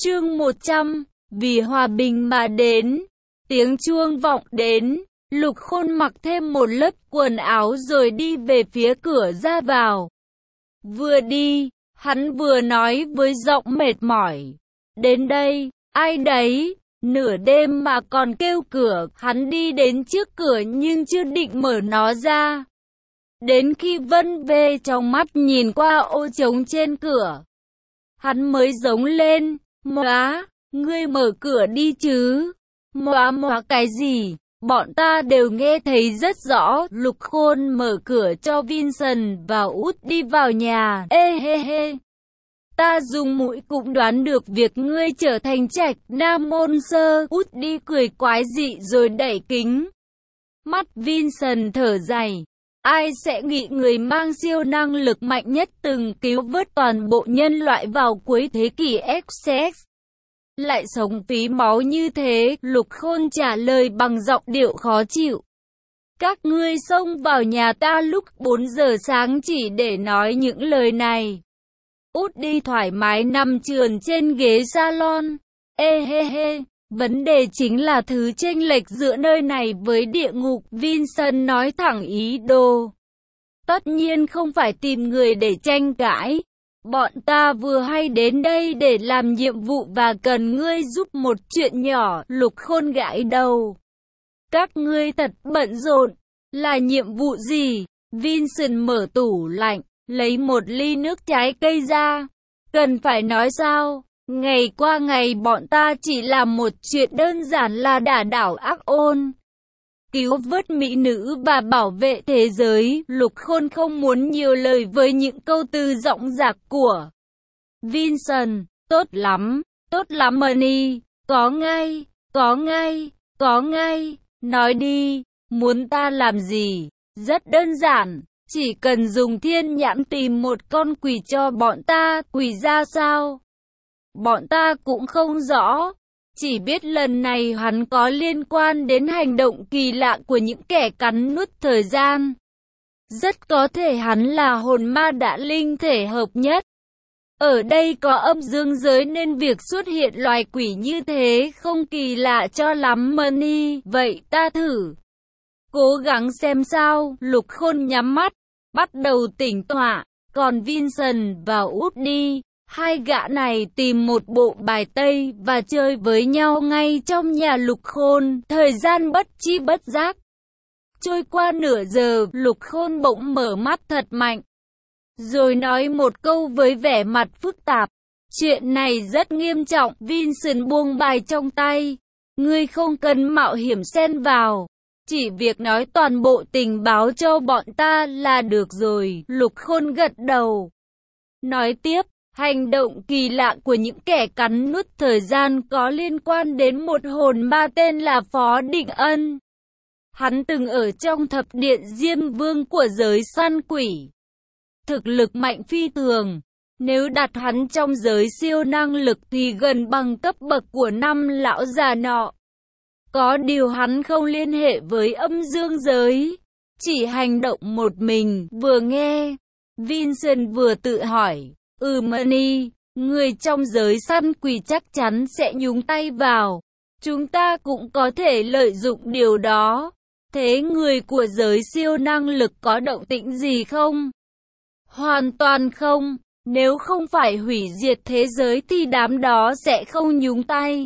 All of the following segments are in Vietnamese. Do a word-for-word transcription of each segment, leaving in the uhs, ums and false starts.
Chương một trăm, vì hòa bình mà đến. Tiếng chuông vọng đến, Lục Khôn mặc thêm một lớp quần áo rồi đi về phía cửa ra vào. Vừa đi, hắn vừa nói với giọng mệt mỏi. Đến đây, ai đấy? Nửa đêm mà còn kêu cửa. Hắn đi đến trước cửa nhưng chưa định mở nó ra. Đến khi Vân về trong mắt nhìn qua ô trống trên cửa, hắn mới giống lên. Móa, ngươi mở cửa đi chứ. Móa móa cái gì? Bọn ta đều nghe thấy rất rõ. Lục Khôn mở cửa cho Vincent và Út đi vào nhà. Ê hê hê. Ta dùng mũi cũng đoán được việc ngươi trở thành Trạch Nam môn sơ. Út đi cười quái dị rồi đẩy kính mắt Vincent thở dài. Ai sẽ nghĩ người mang siêu năng lực mạnh nhất từng cứu vớt toàn bộ nhân loại vào cuối thế kỷ X lại sống phí máu như thế? Lục Khôn trả lời bằng giọng điệu khó chịu. Các ngươi xông vào nhà ta lúc bốn giờ sáng chỉ để nói những lời này. Út đi thoải mái nằm trườn trên ghế salon. Ê hê hê, vấn đề chính là thứ chênh lệch giữa nơi này với địa ngục. Vincent nói thẳng ý đồ. Tất nhiên không phải tìm người để tranh cãi. Bọn ta vừa hay đến đây để làm nhiệm vụ và cần ngươi giúp một chuyện nhỏ. Lục Khôn gãi đầu. Các ngươi thật bận rộn. Là nhiệm vụ gì? Vincent mở tủ lạnh, lấy một ly nước trái cây ra. Cần phải nói sao? Ngày qua ngày bọn ta chỉ làm một chuyện đơn giản là đả đảo ác ôn, cứu vớt mỹ nữ và bảo vệ thế giới. Lục Khôn không muốn nhiều lời với những câu từ dõng dạc của Vincent. Tốt lắm, tốt lắm Money. Có ngay, có ngay, có ngay. Nói đi, muốn ta làm gì? Rất đơn giản, chỉ cần dùng thiên nhãn tìm một con quỷ cho bọn ta. Quỷ ra sao? Bọn ta cũng không rõ. Chỉ biết lần này hắn có liên quan đến hành động kỳ lạ của những kẻ cắn nuốt thời gian. Rất có thể hắn là hồn ma đã linh thể hợp nhất. Ở đây có âm dương giới nên việc xuất hiện loài quỷ như thế không kỳ lạ cho lắm Money. Vậy ta thử cố gắng xem sao. Lục Khôn nhắm mắt, bắt đầu tỉnh tọa. Còn Vincent và Út đi, hai gã này tìm một bộ bài tây và chơi với nhau ngay trong nhà Lục Khôn. Thời gian bất chi bất giác trôi qua nửa giờ. Lục Khôn bỗng mở mắt thật mạnh, rồi nói một câu với vẻ mặt phức tạp. Chuyện này rất nghiêm trọng. Vincent buông bài trong tay. Ngươi không cần mạo hiểm xen vào. Chỉ việc nói toàn bộ tình báo cho bọn ta là được rồi. Lục Khôn gật đầu, nói tiếp. Hành động kỳ lạ của những kẻ cắn nuốt thời gian có liên quan đến một hồn ma tên là Phó Định Ân. Hắn từng ở trong thập điện Diêm Vương của giới săn quỷ. Thực lực mạnh phi thường. Nếu đặt hắn trong giới siêu năng lực thì gần bằng cấp bậc của năm lão già nọ. Có điều hắn không liên hệ với âm dương giới, chỉ hành động một mình. Vừa nghe, Vincent vừa tự hỏi. Ừ Money, người trong giới săn quỷ chắc chắn sẽ nhúng tay vào. Chúng ta cũng có thể lợi dụng điều đó. Thế người của giới siêu năng lực có động tĩnh gì không? Hoàn toàn không. Nếu không phải hủy diệt thế giới thì đám đó sẽ không nhúng tay.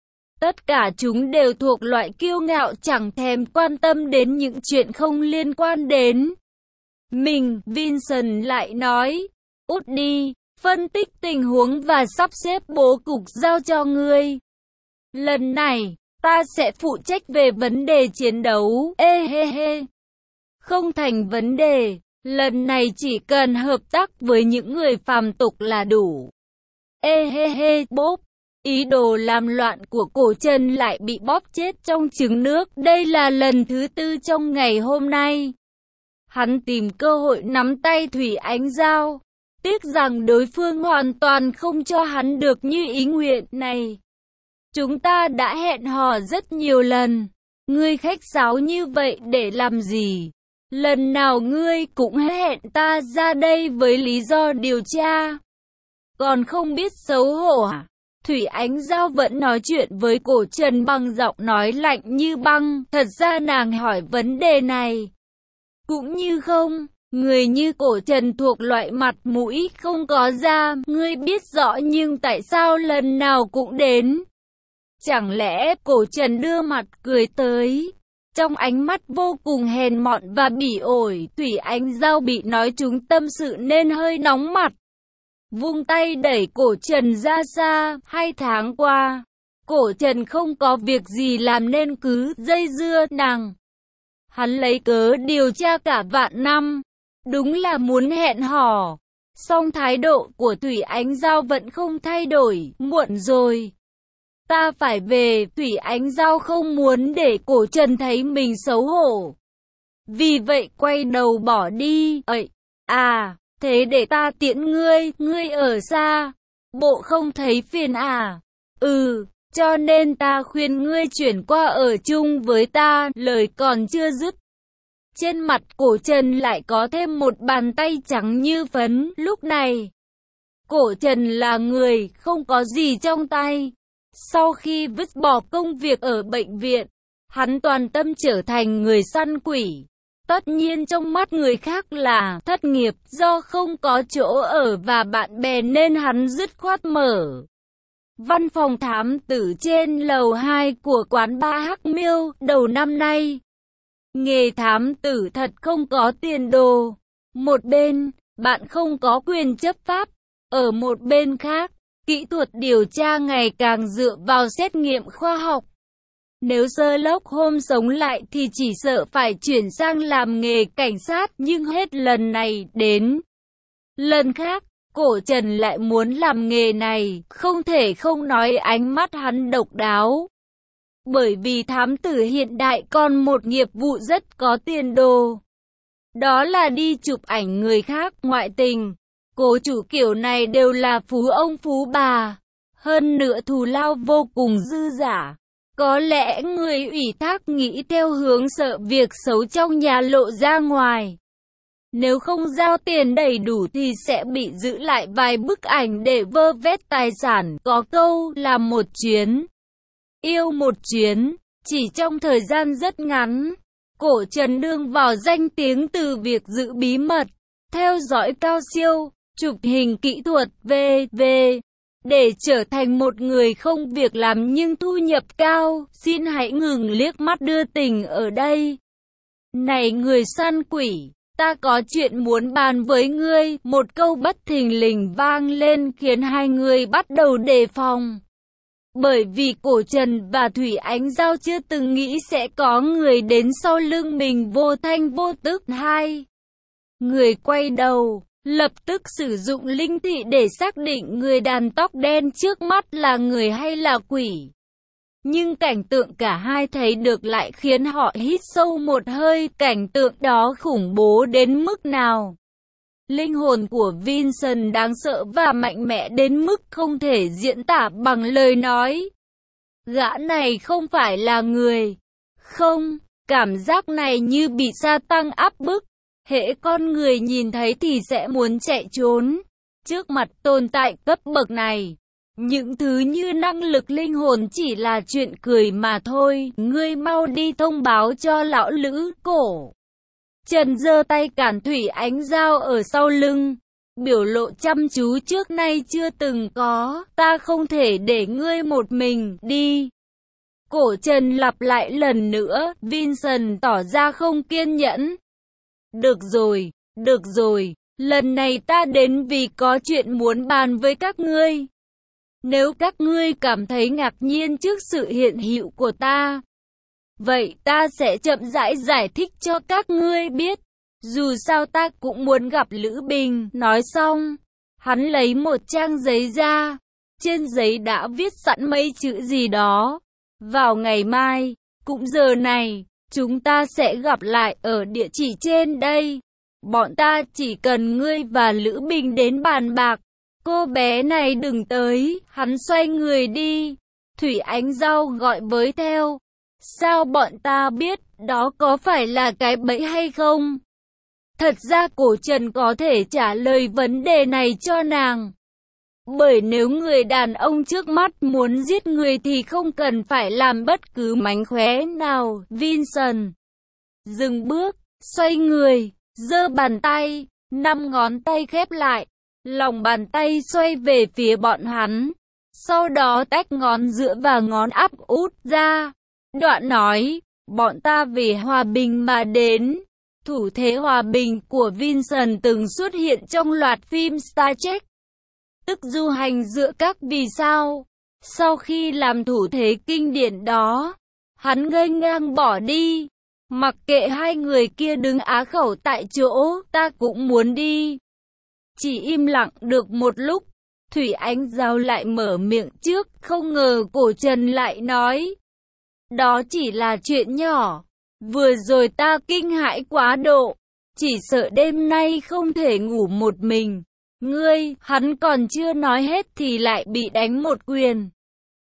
Tất cả chúng đều thuộc loại kiêu ngạo chẳng thèm quan tâm đến những chuyện không liên quan đến mình. Vincent lại nói. Út đi, phân tích tình huống và sắp xếp bố cục giao cho ngươi. Lần này, ta sẽ phụ trách về vấn đề chiến đấu. Ê hê hê. Không thành vấn đề. Lần này chỉ cần hợp tác với những người phàm tục là đủ. Ê hê hê. Bốp. Ý đồ làm loạn của Cổ Trần lại bị bóp chết trong trứng nước. Đây là lần thứ tư trong ngày hôm nay. Hắn tìm cơ hội nắm tay Thủy Ánh Giao. Tiếc rằng đối phương hoàn toàn không cho hắn được như ý nguyện này. Chúng ta đã hẹn hò rất nhiều lần. Ngươi khách sáo như vậy để làm gì? Lần nào ngươi cũng hẹn ta ra đây với lý do điều tra. Còn không biết xấu hổ à? Thủy Ánh Giao vẫn nói chuyện với Cổ Trần bằng giọng nói lạnh như băng. Thật ra nàng hỏi vấn đề này cũng như không. Người như Cổ Trần thuộc loại mặt mũi không có da. Ngươi biết rõ nhưng tại sao lần nào cũng đến? Chẳng lẽ Cổ Trần đưa mặt cười tới? Trong ánh mắt vô cùng hèn mọn và bỉ ổi, Thủy Ánh Giao bị nói trúng tâm sự nên hơi nóng mặt. Vung tay đẩy Cổ Trần ra xa. Hai tháng qua, Cổ Trần không có việc gì làm nên cứ dây dưa nàng. Hắn lấy cớ điều tra cả vạn năm. Đúng là muốn hẹn hò. Song thái độ của Thủy Ánh Giao vẫn không thay đổi. Muộn rồi. Ta phải về. Thủy Ánh Giao không muốn để Cổ Trần thấy mình xấu hổ. Vì vậy quay đầu bỏ đi. Ây, à, thế để ta tiễn ngươi. Ngươi ở xa. Bộ không thấy phiền à? Ừ, cho nên ta khuyên ngươi chuyển qua ở chung với ta. Lời còn chưa dứt, trên mặt Cổ Trần lại có thêm một bàn tay trắng như phấn. Lúc này, Cổ Trần là người không có gì trong tay. Sau khi vứt bỏ công việc ở bệnh viện, hắn toàn tâm trở thành người săn quỷ. Tất nhiên trong mắt người khác là thất nghiệp do không có chỗ ở và bạn bè nên hắn dứt khoát mở văn phòng thám tử trên lầu hai của quán ba Hắc Miêu. Đầu năm nay, nghề thám tử thật không có tiền đồ. Một bên, bạn không có quyền chấp pháp. Ở một bên khác, kỹ thuật điều tra ngày càng dựa vào xét nghiệm khoa học. Nếu Sherlock Holmes sống lại thì chỉ sợ phải chuyển sang làm nghề cảnh sát. Nhưng hết lần này đến lần khác, Cổ Trần lại muốn làm nghề này. Không thể không nói ánh mắt hắn độc đáo. Bởi vì thám tử hiện đại còn một nghiệp vụ rất có tiền đồ. Đó là đi chụp ảnh người khác ngoại tình. Cố chủ kiểu này đều là phú ông phú bà. Hơn nữa thù lao vô cùng dư dả. Có lẽ người ủy thác nghĩ theo hướng sợ việc xấu trong nhà lộ ra ngoài. Nếu không giao tiền đầy đủ thì sẽ bị giữ lại vài bức ảnh để vơ vét tài sản. Có câu là một chuyến yêu một chuyến. Chỉ trong thời gian rất ngắn, Cổ Trần đương vào danh tiếng từ việc giữ bí mật, theo dõi cao siêu, chụp hình kỹ thuật vân vân để trở thành một người không việc làm nhưng thu nhập cao. Xin hãy ngừng liếc mắt đưa tình ở đây. Này người săn quỷ, ta có chuyện muốn bàn với ngươi. Một câu bất thình lình vang lên khiến hai người bắt đầu đề phòng. Bởi vì Cổ Trần và Thủy Ánh Giao chưa từng nghĩ sẽ có người đến sau lưng mình vô thanh vô tức. Hai người quay đầu, lập tức sử dụng linh thị để xác định người đàn tóc đen trước mắt là người hay là quỷ. Nhưng cảnh tượng cả hai thấy được lại khiến họ hít sâu một hơi. Cảnh tượng đó khủng bố đến mức nào? Linh hồn của Vincent đáng sợ và mạnh mẽ đến mức không thể diễn tả bằng lời nói. Gã này không phải là người. Không, cảm giác này như bị sa tăng áp bức. Hễ con người nhìn thấy thì sẽ muốn chạy trốn. Trước mặt tồn tại cấp bậc này, những thứ như năng lực linh hồn chỉ là chuyện cười mà thôi. Ngươi mau đi thông báo cho lão Lữ. Cổ Trần giơ tay cản Thủy Ánh Giao ở sau lưng, biểu lộ chăm chú trước nay chưa từng có. Ta không thể để ngươi một mình đi. Cổ Trần lặp lại lần nữa. Vincent tỏ ra không kiên nhẫn. Được rồi, được rồi, lần này ta đến vì có chuyện muốn bàn với các ngươi. Nếu các ngươi cảm thấy ngạc nhiên trước sự hiện hữu của ta, vậy ta sẽ chậm rãi giải thích cho các ngươi biết. Dù sao ta cũng muốn gặp Lữ Bình. Nói xong, hắn lấy một trang giấy ra. Trên giấy đã viết sẵn mấy chữ gì đó. Vào ngày mai, cũng giờ này, chúng ta sẽ gặp lại ở địa chỉ trên đây. Bọn ta chỉ cần ngươi và Lữ Bình đến bàn bạc. Cô bé này đừng tới. Hắn xoay người đi. Thủy Ánh Giao gọi với theo. Sao bọn ta biết đó có phải là cái bẫy hay không? Thật ra Cổ Trần có thể trả lời vấn đề này cho nàng. Bởi nếu người đàn ông trước mắt muốn giết người thì không cần phải làm bất cứ mánh khóe nào. Vincent dừng bước, xoay người, giơ bàn tay, năm ngón tay khép lại, lòng bàn tay xoay về phía bọn hắn. Sau đó tách ngón giữa và ngón áp út ra. Đoạn nói, bọn ta vì hòa bình mà đến. Thủ thế hòa bình của Vincent từng xuất hiện trong loạt phim Star Trek, tức du hành giữa các vì sao. Sau khi làm thủ thế kinh điển đó, hắn nghênh ngang bỏ đi. Mặc kệ hai người kia đứng á khẩu tại chỗ, ta cũng muốn đi. Chỉ im lặng được một lúc, Thủy Ánh Giao lại mở miệng trước, không ngờ Cổ Trần lại nói. Đó chỉ là chuyện nhỏ. Vừa rồi ta kinh hãi quá độ, chỉ sợ đêm nay không thể ngủ một mình. Ngươi, hắn còn chưa nói hết thì lại bị đánh một quyền.